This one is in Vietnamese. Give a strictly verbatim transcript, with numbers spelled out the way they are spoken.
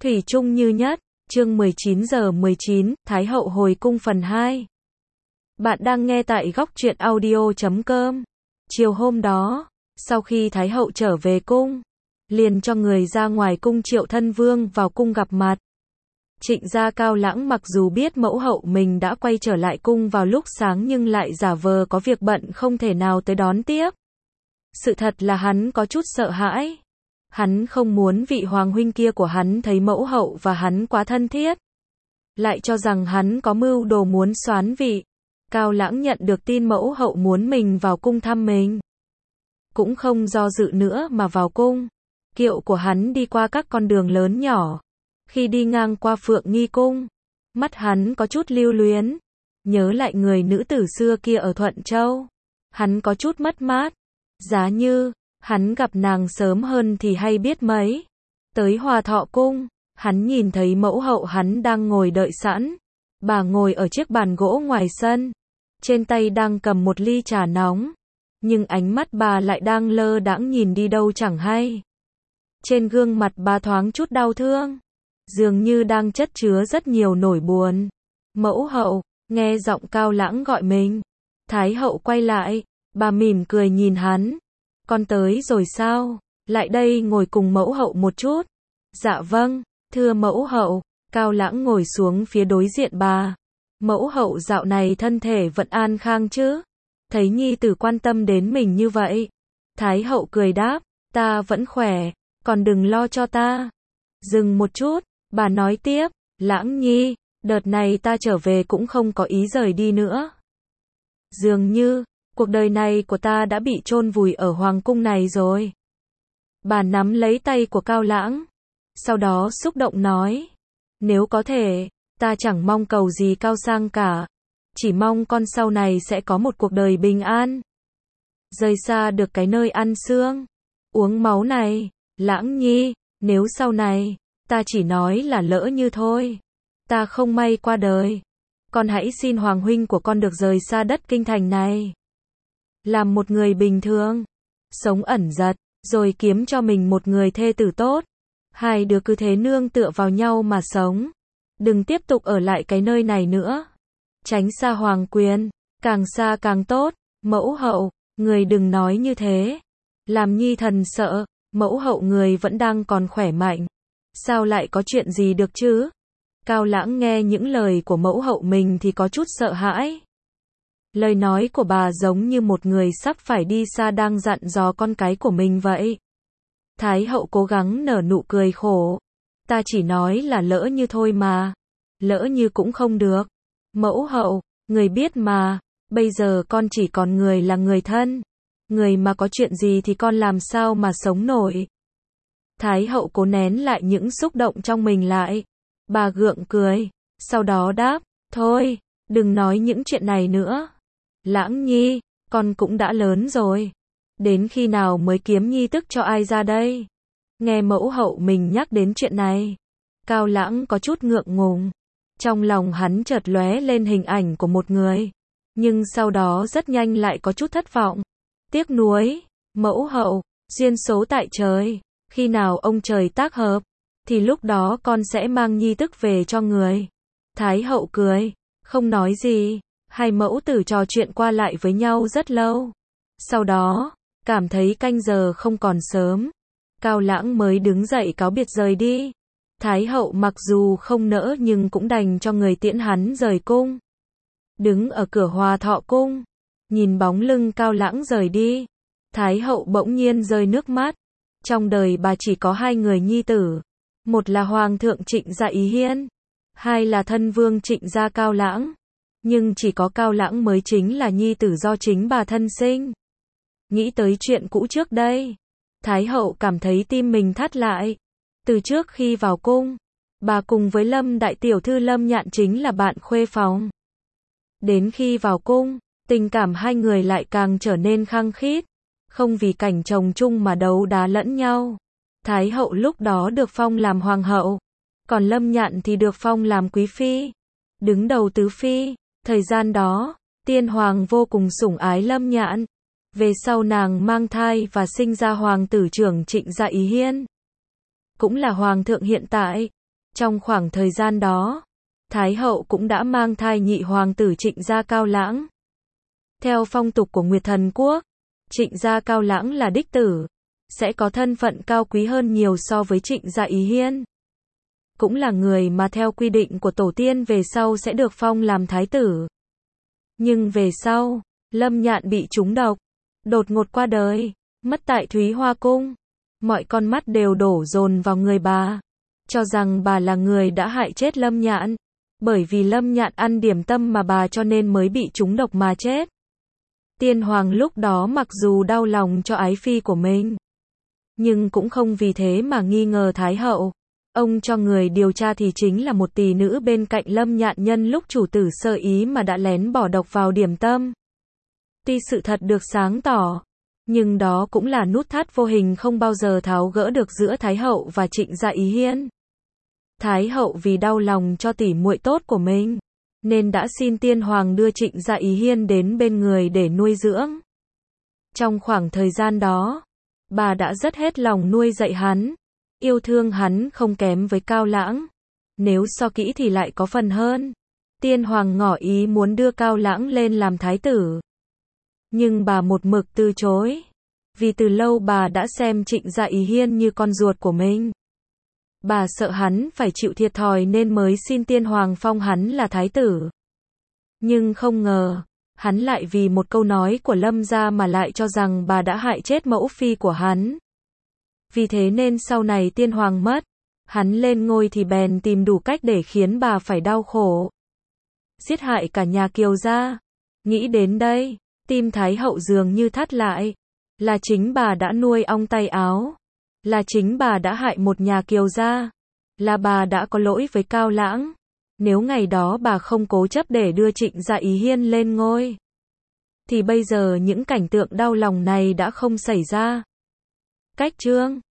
Thủy chung như nhất, chương mười chín giờ mười chín, Thái hậu hồi cung phần hai. Bạn đang nghe tại góc truyện audio chấm com. Chiều hôm đó, sau khi Thái hậu trở về cung, liền cho người ra ngoài cung triệu thân vương vào cung gặp mặt. Trịnh gia Cao Lãng mặc dù biết mẫu hậu mình đã quay trở lại cung vào lúc sáng nhưng lại giả vờ có việc bận không thể nào tới đón tiếp. Sự thật là hắn có chút sợ hãi. Hắn không muốn vị hoàng huynh kia của hắn thấy mẫu hậu và hắn quá thân thiết. Lại cho rằng hắn có mưu đồ muốn soán vị. Cao Lãng nhận được tin mẫu hậu muốn mình vào cung thăm mình. Cũng không do dự nữa mà vào cung. Kiệu của hắn đi qua các con đường lớn nhỏ. Khi đi ngang qua Phượng Nghi cung, mắt hắn có chút lưu luyến. Nhớ lại người nữ tử xưa kia ở Thuận Châu. Hắn có chút mất mát. Giá như hắn gặp nàng sớm hơn thì hay biết mấy. Tới Hòa Thọ cung, hắn nhìn thấy mẫu hậu hắn đang ngồi đợi sẵn. Bà ngồi ở chiếc bàn gỗ ngoài sân, trên tay đang cầm một ly trà nóng, nhưng ánh mắt bà lại đang lơ đãng nhìn đi đâu chẳng hay. Trên gương mặt bà thoáng chút đau thương, dường như đang chất chứa rất nhiều nỗi buồn. Mẫu hậu, nghe giọng Cao Lãng gọi mình. Thái hậu quay lại, bà mỉm cười nhìn hắn. Con tới rồi sao? Lại đây ngồi cùng mẫu hậu một chút. Dạ vâng, thưa mẫu hậu. Cao Lãng ngồi xuống phía đối diện bà. Mẫu hậu dạo này thân thể vẫn an khang chứ? Thấy nhi tử quan tâm đến mình như vậy. Thái hậu cười đáp, ta vẫn khỏe, còn đừng lo cho ta. Dừng một chút, bà nói tiếp, Lãng nhi, đợt này ta trở về cũng không có ý rời đi nữa. Dường như cuộc đời này của ta đã bị chôn vùi ở hoàng cung này rồi. Bà nắm lấy tay của Cao Lãng, sau đó xúc động nói, nếu có thể, ta chẳng mong cầu gì cao sang cả, chỉ mong con sau này sẽ có một cuộc đời bình an. Rời xa được cái nơi ăn xương, uống máu này. Lãng nhi, nếu sau này, ta chỉ nói là lỡ như thôi, ta không may qua đời, con hãy xin hoàng huynh của con được rời xa đất kinh thành này. Làm một người bình thường, sống ẩn dật, rồi kiếm cho mình một người thê tử tốt. Hai đứa cứ thế nương tựa vào nhau mà sống. Đừng tiếp tục ở lại cái nơi này nữa. Tránh xa hoàng quyền, càng xa càng tốt. Mẫu hậu, người đừng nói như thế. Làm nhi thần sợ, mẫu hậu người vẫn đang còn khỏe mạnh. Sao lại có chuyện gì được chứ? Cao Lãng nghe những lời của mẫu hậu mình thì có chút sợ hãi. Lời nói của bà giống như một người sắp phải đi xa đang dặn dò con cái của mình vậy. Thái hậu cố gắng nở nụ cười khổ. Ta chỉ nói là lỡ như thôi mà. Lỡ như cũng không được. Mẫu hậu, người biết mà, bây giờ con chỉ còn người là người thân. Người mà có chuyện gì thì con làm sao mà sống nổi. Thái hậu cố nén lại những xúc động trong mình lại. Bà gượng cười, sau đó đáp, thôi, đừng nói những chuyện này nữa. Lãng nhi, con cũng đã lớn rồi. Đến khi nào mới kiếm nhi tức cho ai ra đây? Nghe mẫu hậu mình nhắc đến chuyện này, Cao Lãng có chút ngượng ngùng. Trong lòng hắn chợt lóe lên hình ảnh của một người, nhưng sau đó rất nhanh lại có chút thất vọng. Tiếc nuối, mẫu hậu, duyên số tại trời, khi nào ông trời tác hợp, thì lúc đó con sẽ mang nhi tức về cho người. Thái hậu cười, không nói gì. Hai mẫu tử trò chuyện qua lại với nhau rất lâu. Sau đó, cảm thấy canh giờ không còn sớm, Cao Lãng mới đứng dậy cáo biệt rời đi. Thái hậu mặc dù không nỡ nhưng cũng đành cho người tiễn hắn rời cung. Đứng ở cửa Hòa Thọ cung, nhìn bóng lưng Cao Lãng rời đi, Thái hậu bỗng nhiên rơi nước mắt. Trong đời bà chỉ có hai người nhi tử, một là hoàng thượng Trịnh gia Ý Hiên, hai là thân vương Trịnh gia Cao Lãng. Nhưng chỉ có Cao Lãng mới chính là nhi tử do chính bà thân sinh. Nghĩ tới chuyện cũ trước đây, Thái hậu cảm thấy tim mình thắt lại. Từ trước khi vào cung, bà cùng với Lâm đại tiểu thư Lâm Nhạn chính là bạn khuê phòng. Đến khi vào cung, tình cảm hai người lại càng trở nên khăng khít, không vì cảnh chồng chung mà đấu đá lẫn nhau. Thái hậu lúc đó được phong làm hoàng hậu, còn Lâm Nhạn thì được phong làm quý phi, đứng đầu tứ phi. Thời gian đó, tiên hoàng vô cùng sủng ái Lâm Nhạn. Về sau nàng mang thai và sinh ra hoàng tử trưởng Trịnh gia Ý Hiên, cũng là hoàng thượng hiện tại. Trong khoảng thời gian đó, Thái hậu cũng đã mang thai nhị hoàng tử Trịnh Gia Cao Lãng. Theo phong tục của Nguyệt Thần Quốc, Trịnh Gia Cao Lãng là đích tử, sẽ có thân phận cao quý hơn nhiều so với Trịnh Gia Ý Hiên. Cũng là người mà theo quy định của tổ tiên về sau sẽ được phong làm thái tử. Nhưng về sau, Lâm Nhạn bị trúng độc, đột ngột qua đời, mất tại Thúy Hoa Cung. Mọi con mắt đều đổ dồn vào người bà, cho rằng bà là người đã hại chết Lâm Nhạn. Bởi vì Lâm Nhạn ăn điểm tâm mà bà cho nên mới bị trúng độc mà chết. Tiên hoàng lúc đó mặc dù đau lòng cho ái phi của mình, nhưng cũng không vì thế mà nghi ngờ Thái hậu. Ông cho người điều tra thì chính là một tỷ nữ bên cạnh Lâm Nhạn nhân lúc chủ tử sơ ý mà đã lén bỏ độc vào điểm tâm. Tuy sự thật được sáng tỏ, nhưng đó cũng là nút thắt vô hình không bao giờ tháo gỡ được giữa Thái hậu và Trịnh Gia Ý Hiên. Thái hậu vì đau lòng cho tỷ muội tốt của mình, nên đã xin tiên hoàng đưa Trịnh Gia Ý Hiên đến bên người để nuôi dưỡng. Trong khoảng thời gian đó, bà đã rất hết lòng nuôi dạy hắn, yêu thương hắn không kém với Cao Lãng. Nếu so kỹ thì lại có phần hơn. Tiên hoàng ngỏ ý muốn đưa Cao Lãng lên làm thái tử, nhưng bà một mực từ chối. Vì từ lâu bà đã xem Trịnh Gia Ý Hiên như con ruột của mình. Bà sợ hắn phải chịu thiệt thòi nên mới xin tiên hoàng phong hắn là thái tử. Nhưng không ngờ, hắn lại vì một câu nói của Lâm gia mà lại cho rằng bà đã hại chết mẫu phi của hắn. Vì thế nên sau này tiên hoàng mất, hắn lên ngôi thì bèn tìm đủ cách để khiến bà phải đau khổ. Giết hại cả nhà Kiều gia. Nghĩ đến đây, tim Thái hậu dường như thắt lại. Là chính bà đã nuôi ong tay áo. Là chính bà đã hại một nhà Kiều gia. Là bà đã có lỗi với Cao Lãng. Nếu ngày đó bà không cố chấp để đưa Trịnh Gia Ý Hiên lên ngôi, thì bây giờ những cảnh tượng đau lòng này đã không xảy ra. Cách chương